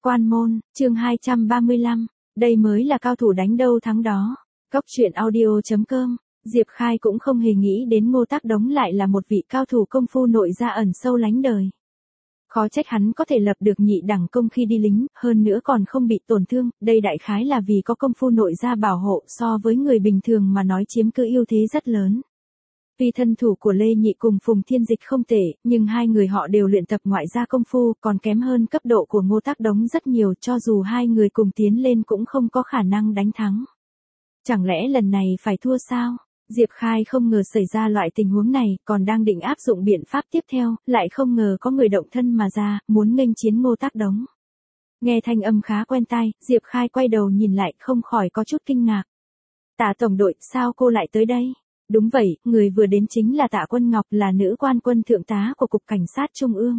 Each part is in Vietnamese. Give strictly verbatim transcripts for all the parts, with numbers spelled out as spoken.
Quan môn, chương hai trăm ba mươi lăm, đây mới là cao thủ đánh đâu thắng đó. Cóc truyện audio chấm com, Diệp Khai cũng không hề nghĩ đến Ngô Tác Đống lại là một vị cao thủ công phu nội gia ẩn sâu lánh đời. Khó trách hắn có thể lập được nhị đẳng công khi đi lính, hơn nữa còn không bị tổn thương, đây đại khái là vì có công phu nội gia bảo hộ, so với người bình thường mà nói chiếm cứ ưu thế rất lớn. Vì thân thủ của Lê Nhị cùng Phùng Thiên Dịch không tệ, nhưng hai người họ đều luyện tập ngoại gia công phu, còn kém hơn cấp độ của Ngô Tác Đống rất nhiều, cho dù hai người cùng tiến lên cũng không có khả năng đánh thắng. Chẳng lẽ lần này phải thua sao? Diệp Khai không ngờ xảy ra loại tình huống này, còn đang định áp dụng biện pháp tiếp theo, lại không ngờ có người động thân mà ra, muốn nghênh chiến Ngô Tác Đống. Nghe thanh âm khá quen tai, Diệp Khai quay đầu nhìn lại, không khỏi có chút kinh ngạc. Tạ tổng đội, sao cô lại tới đây? Đúng vậy, người vừa đến chính là Tạ Quân Ngọc, là nữ quan quân thượng tá của Cục Cảnh sát Trung ương.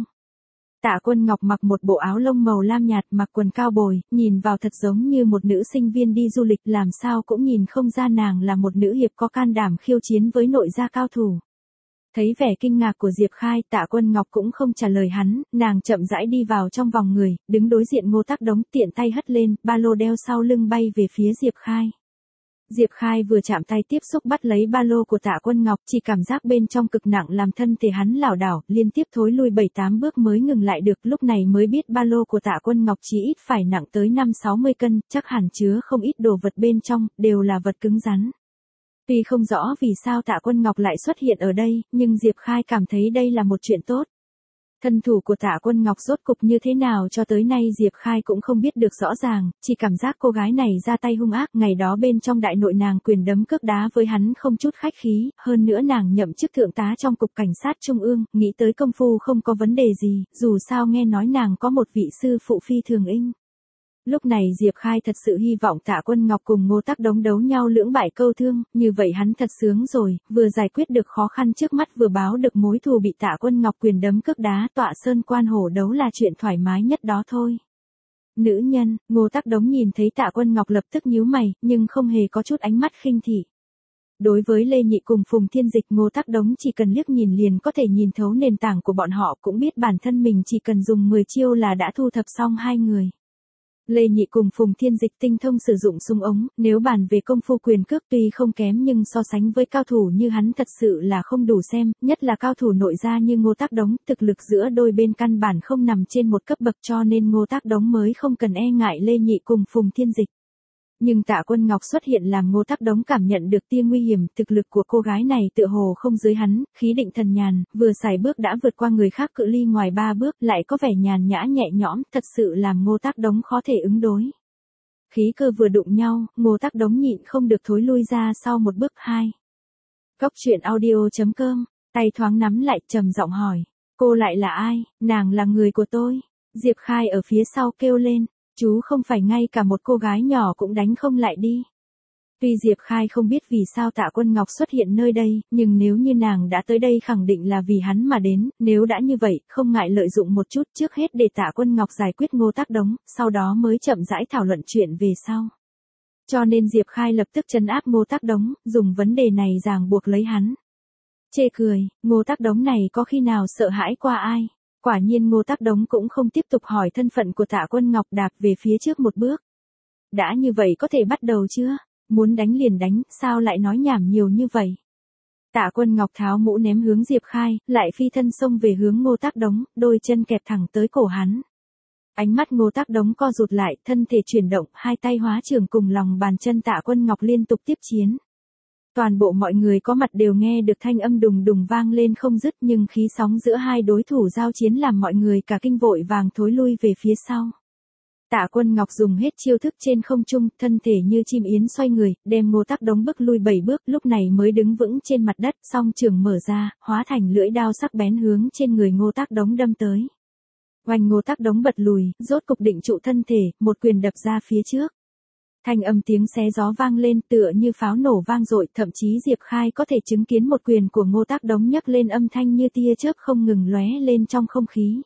Tạ Quân Ngọc mặc một bộ áo lông màu lam nhạt, mặc quần cao bồi, nhìn vào thật giống như một nữ sinh viên đi du lịch, làm sao cũng nhìn không ra nàng là một nữ hiệp có can đảm khiêu chiến với nội gia cao thủ. Thấy vẻ kinh ngạc của Diệp Khai, Tạ Quân Ngọc cũng không trả lời hắn, nàng chậm rãi đi vào trong vòng người, đứng đối diện Ngô Tác Đống, tiện tay hất lên, ba lô đeo sau lưng bay về phía Diệp Khai. Diệp Khai vừa chạm tay tiếp xúc bắt lấy ba lô của Tạ Quân Ngọc, chỉ cảm giác bên trong cực nặng làm thân thể hắn lảo đảo, liên tiếp thối lui bảy tám bước mới ngừng lại được, lúc này mới biết ba lô của Tạ Quân Ngọc chỉ ít phải nặng tới năm sáu mươi cân, chắc hẳn chứa không ít đồ vật bên trong, đều là vật cứng rắn. Tuy không rõ vì sao Tạ Quân Ngọc lại xuất hiện ở đây, nhưng Diệp Khai cảm thấy đây là một chuyện tốt. Thân thủ của Tạ Quân Ngọc rốt cục như thế nào cho tới nay Diệp Khai cũng không biết được rõ ràng, chỉ cảm giác cô gái này ra tay hung ác, ngày đó bên trong đại nội nàng quyền đấm cước đá với hắn không chút khách khí, hơn nữa nàng nhậm chức thượng tá trong Cục Cảnh sát Trung ương, nghĩ tới công phu không có vấn đề gì, dù sao nghe nói nàng có một vị sư phụ phi thường inh. Lúc này Diệp Khai thật sự hy vọng Tạ Quân Ngọc cùng Ngô Tác Đống đấu nhau lưỡng bại câu thương, như vậy hắn thật sướng rồi, vừa giải quyết được khó khăn trước mắt vừa báo được mối thù bị Tạ Quân Ngọc quyền đấm cước đá tọa sơn quan hổ đấu là chuyện thoải mái nhất đó thôi. Nữ nhân, Ngô Tác Đống nhìn thấy Tạ Quân Ngọc lập tức nhíu mày, nhưng không hề có chút ánh mắt khinh thị. Đối với Lê Nhị cùng Phùng Thiên Dịch, Ngô Tác Đống chỉ cần liếc nhìn liền có thể nhìn thấu nền tảng của bọn họ, cũng biết bản thân mình chỉ cần dùng mười chiêu là đã thu thập xong hai người. Lê Nhị cùng Phùng Thiên Dịch tinh thông sử dụng súng ống, nếu bàn về công phu quyền cước tuy không kém nhưng so sánh với cao thủ như hắn thật sự là không đủ xem, nhất là cao thủ nội gia như Ngô Tác Đống, thực lực giữa đôi bên căn bản không nằm trên một cấp bậc, cho nên Ngô Tác Đống mới không cần e ngại Lê Nhị cùng Phùng Thiên Dịch. Nhưng Tạ Quân Ngọc xuất hiện làm Ngô Tác Đống cảm nhận được tia nguy hiểm, thực lực của cô gái này tựa hồ không dưới hắn, khí định thần nhàn, vừa xài bước đã vượt qua người khác cự ly ngoài ba bước, lại có vẻ nhàn nhã nhẹ nhõm, thật sự làm Ngô Tác Đống khó thể ứng đối. Khí cơ vừa đụng nhau, Ngô Tác Đống nhịn không được thối lui ra sau một bước hai. Cóc truyện audio chấm com, tay thoáng nắm lại, trầm giọng hỏi, cô lại là ai? Nàng là người của tôi. Diệp Khai ở phía sau kêu lên. Chú không phải ngay cả một cô gái nhỏ cũng đánh không lại đi. Tuy Diệp Khai không biết vì sao Tạ Quân Ngọc xuất hiện nơi đây, nhưng nếu như nàng đã tới đây khẳng định là vì hắn mà đến, nếu đã như vậy, không ngại lợi dụng một chút, trước hết để Tạ Quân Ngọc giải quyết Ngô Tác Đống, sau đó mới chậm rãi thảo luận chuyện về sau. Cho nên Diệp Khai lập tức trấn áp Ngô Tác Đống, dùng vấn đề này ràng buộc lấy hắn. Chê cười, Ngô Tác Đống này có khi nào sợ hãi qua ai? Quả nhiên Ngô Tác Đống cũng không tiếp tục hỏi thân phận của Tạ Quân Ngọc, đạp về phía trước một bước. Đã như vậy có thể bắt đầu chưa? Muốn đánh liền đánh, sao lại nói nhảm nhiều như vậy? Tạ Quân Ngọc tháo mũ ném hướng Diệp Khai, lại phi thân xông về hướng Ngô Tác Đống, đôi chân kẹp thẳng tới cổ hắn. Ánh mắt Ngô Tác Đống co rụt lại, thân thể chuyển động, hai tay hóa trường cùng lòng bàn chân Tạ Quân Ngọc liên tục tiếp chiến. Toàn bộ mọi người có mặt đều nghe được thanh âm đùng đùng vang lên không dứt, nhưng khí sóng giữa hai đối thủ giao chiến làm mọi người cả kinh vội vàng thối lui về phía sau. Tạ Quân Ngọc dùng hết chiêu thức trên không trung, thân thể như chim yến xoay người, đem Ngô Tác Đống bước lui bảy bước, lúc này mới đứng vững trên mặt đất, song trường mở ra, hóa thành lưỡi đao sắc bén hướng trên người Ngô Tác Đống đâm tới. Oanh, Ngô Tác Đống bật lùi, rốt cục định trụ thân thể, một quyền đập ra phía trước. Thanh âm tiếng xé gió vang lên tựa như pháo nổ vang dội, thậm chí Diệp Khai có thể chứng kiến một quyền của Ngô Tác Đống nhấc lên âm thanh như tia chớp không ngừng lóe lên trong không khí.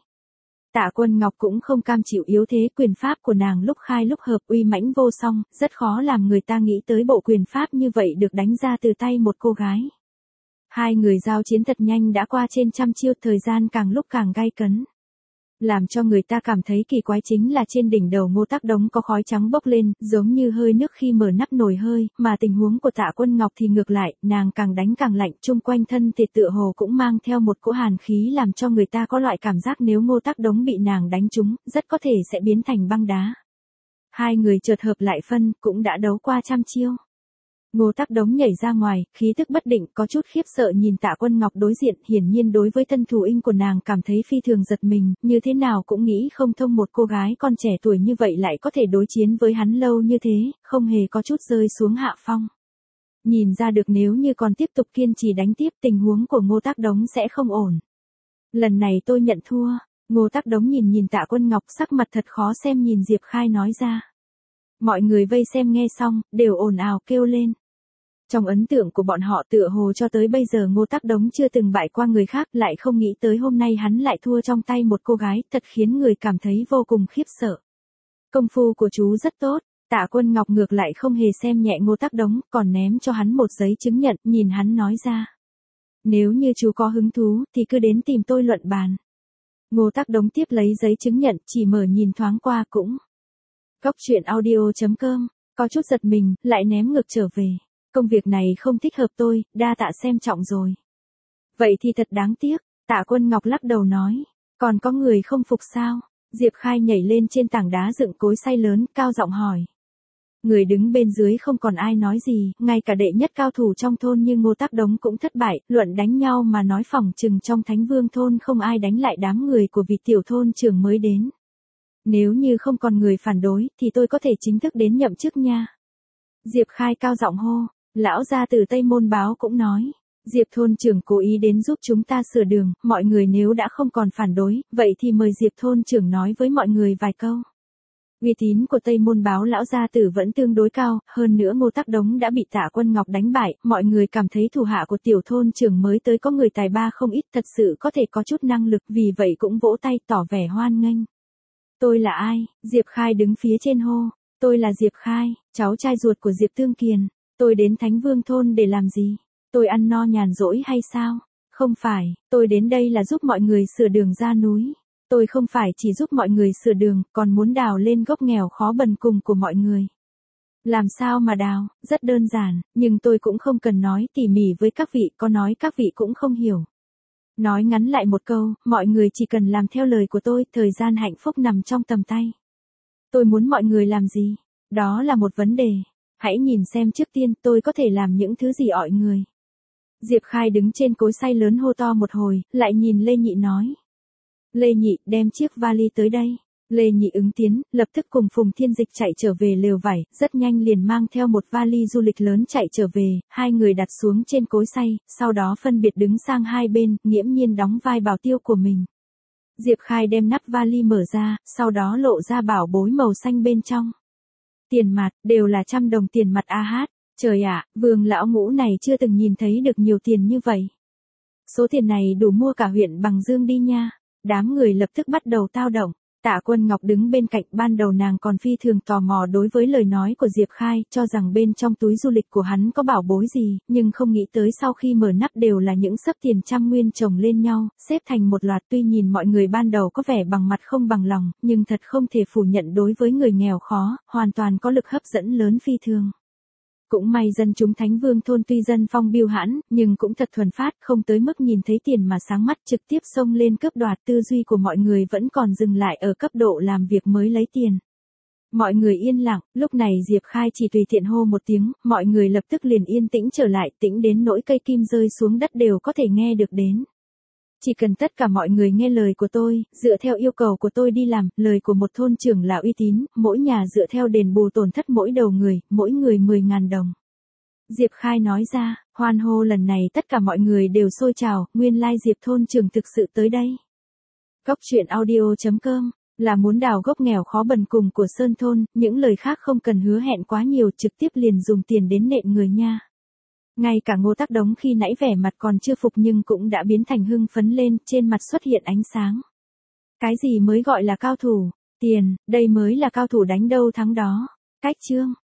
Tạ Quân Ngọc cũng không cam chịu yếu thế, quyền pháp của nàng lúc khai lúc hợp uy mãnh vô song, rất khó làm người ta nghĩ tới bộ quyền pháp như vậy được đánh ra từ tay một cô gái. Hai người giao chiến thật nhanh đã qua trên trăm chiêu, thời gian càng lúc càng gay cấn. Làm cho người ta cảm thấy kỳ quái chính là trên đỉnh đầu Ngô Tác Đống có khói trắng bốc lên, giống như hơi nước khi mở nắp nồi hơi, mà tình huống của Tạ Quân Ngọc thì ngược lại, nàng càng đánh càng lạnh, chung quanh thân thì tựa hồ cũng mang theo một cỗ hàn khí làm cho người ta có loại cảm giác nếu Ngô Tác Đống bị nàng đánh trúng, rất có thể sẽ biến thành băng đá. Hai người chợt hợp lại phân, cũng đã đấu qua trăm chiêu. Ngô Tác Đống nhảy ra ngoài, khí tức bất định, có chút khiếp sợ nhìn Tạ Quân Ngọc đối diện, hiển nhiên đối với thân thủ inh của nàng cảm thấy phi thường giật mình, như thế nào cũng nghĩ không thông một cô gái con trẻ tuổi như vậy lại có thể đối chiến với hắn lâu như thế, không hề có chút rơi xuống hạ phong. Nhìn ra được nếu như còn tiếp tục kiên trì đánh tiếp tình huống của Ngô Tác Đống sẽ không ổn. Lần này tôi nhận thua, Ngô Tác Đống nhìn nhìn Tạ Quân Ngọc sắc mặt thật khó xem nhìn Diệp Khai nói ra. Mọi người vây xem nghe xong, đều ồn ào kêu lên. Trong ấn tượng của bọn họ tựa hồ cho tới bây giờ Ngô Tác Đống chưa từng bại qua người khác, lại không nghĩ tới hôm nay hắn lại thua trong tay một cô gái, thật khiến người cảm thấy vô cùng khiếp sợ. Công phu của chú rất tốt, Tạ Quân Ngọc ngược lại không hề xem nhẹ Ngô Tác Đống, còn ném cho hắn một giấy chứng nhận, nhìn hắn nói ra. Nếu như chú có hứng thú, thì cứ đến tìm tôi luận bàn. Ngô Tác Đống tiếp lấy giấy chứng nhận, chỉ mở nhìn thoáng qua cũng. Cóc truyện audio chấm com, có chút giật mình, lại ném ngược trở về. Công việc này không thích hợp tôi, đa tạ xem trọng rồi. Vậy thì thật đáng tiếc, Tạ Quân Ngọc lắc đầu nói. Còn có người không phục sao? Diệp Khai nhảy lên trên tảng đá dựng cối xay lớn, cao giọng hỏi. Người đứng bên dưới không còn ai nói gì, ngay cả đệ nhất cao thủ trong thôn như Ngô Tác Đống cũng thất bại, luận đánh nhau mà nói phỏng chừng trong Thánh Vương thôn không ai đánh lại đám người của vị tiểu thôn trưởng mới đến. Nếu như không còn người phản đối, thì tôi có thể chính thức đến nhậm chức nha. Diệp Khai cao giọng hô, lão gia từ Tây Môn Báo cũng nói. Diệp thôn trưởng cố ý đến giúp chúng ta sửa đường, mọi người nếu đã không còn phản đối, vậy thì mời Diệp thôn trưởng nói với mọi người vài câu. Uy tín của Tây Môn Báo lão gia tử vẫn tương đối cao, hơn nữa Ngô Tác Đống đã bị Tạ Quân Ngọc đánh bại, mọi người cảm thấy thủ hạ của tiểu thôn trưởng mới tới có người tài ba không ít, thật sự có thể có chút năng lực, vì vậy cũng vỗ tay tỏ vẻ hoan nghênh. Tôi là ai? Diệp Khai đứng phía trên hô. Tôi là Diệp Khai, cháu trai ruột của Diệp Tương Kiền. Tôi đến Thánh Vương thôn để làm gì? Tôi ăn no nhàn rỗi hay sao? Không phải, tôi đến đây là giúp mọi người sửa đường ra núi. Tôi không phải chỉ giúp mọi người sửa đường, còn muốn đào lên gốc nghèo khó bần cùng của mọi người. Làm sao mà đào? Rất đơn giản, nhưng tôi cũng không cần nói tỉ mỉ với các vị, có nói các vị cũng không hiểu. Nói ngắn lại một câu, mọi người chỉ cần làm theo lời của tôi, thời gian hạnh phúc nằm trong tầm tay. Tôi muốn mọi người làm gì? Đó là một vấn đề. Hãy nhìn xem trước tiên tôi có thể làm những thứ gì ọi người. Diệp Khai đứng trên cối xay lớn hô to một hồi, lại nhìn Lê Nhị nói. Lê Nhị, đem chiếc vali tới đây. Lê Nhị ứng tiến, lập tức cùng Phùng Thiên Dịch chạy trở về lều vải, rất nhanh liền mang theo một vali du lịch lớn chạy trở về, hai người đặt xuống trên cối xay, sau đó phân biệt đứng sang hai bên, nghiễm nhiên đóng vai bảo tiêu của mình. Diệp Khai đem nắp vali mở ra, sau đó lộ ra bảo bối màu xanh bên trong. Tiền mặt, đều là trăm đồng tiền mặt a hát. Trời ạ, Vương lão ngũ này chưa từng nhìn thấy được nhiều tiền như vậy. Số tiền này đủ mua cả huyện Bằng Dương đi nha. Đám người lập tức bắt đầu tao động. Tạ Quân Ngọc đứng bên cạnh, ban đầu nàng còn phi thường tò mò đối với lời nói của Diệp Khai, cho rằng bên trong túi du lịch của hắn có bảo bối gì, nhưng không nghĩ tới sau khi mở nắp đều là những xấp tiền trăm nguyên chồng lên nhau, xếp thành một loạt. Tuy nhìn mọi người ban đầu có vẻ bằng mặt không bằng lòng, nhưng thật không thể phủ nhận đối với người nghèo khó, hoàn toàn có lực hấp dẫn lớn phi thường. Cũng may dân chúng Thánh Vương thôn tuy dân phong biêu hãn, nhưng cũng thật thuần phát, không tới mức nhìn thấy tiền mà sáng mắt, trực tiếp xông lên cướp đoạt. Tư duy của mọi người vẫn còn dừng lại ở cấp độ làm việc mới lấy tiền. Mọi người yên lặng, lúc này Diệp Khai chỉ tùy tiện hô một tiếng, mọi người lập tức liền yên tĩnh trở lại, tĩnh đến nỗi cây kim rơi xuống đất đều có thể nghe được đến. Chỉ cần tất cả mọi người nghe lời của tôi, dựa theo yêu cầu của tôi đi làm, lời của một thôn trưởng là uy tín, mỗi nhà dựa theo đền bù tổn thất mỗi đầu người, mỗi người mười ngàn đồng. Diệp Khai nói ra, hoan hô lần này tất cả mọi người đều sôi trào, nguyên lai Diệp thôn trưởng thực sự tới đây. Cóc truyện audio chấm com, là muốn đào gốc nghèo khó bần cùng của Sơn thôn, những lời khác không cần hứa hẹn quá nhiều, trực tiếp liền dùng tiền đến nện người nha. Ngay cả Ngô Tác Đống khi nãy vẻ mặt còn chưa phục nhưng cũng đã biến thành hưng phấn lên, trên mặt xuất hiện ánh sáng. Cái gì mới gọi là cao thủ? Tiền, đây mới là cao thủ đánh đâu thắng đó. Cách chương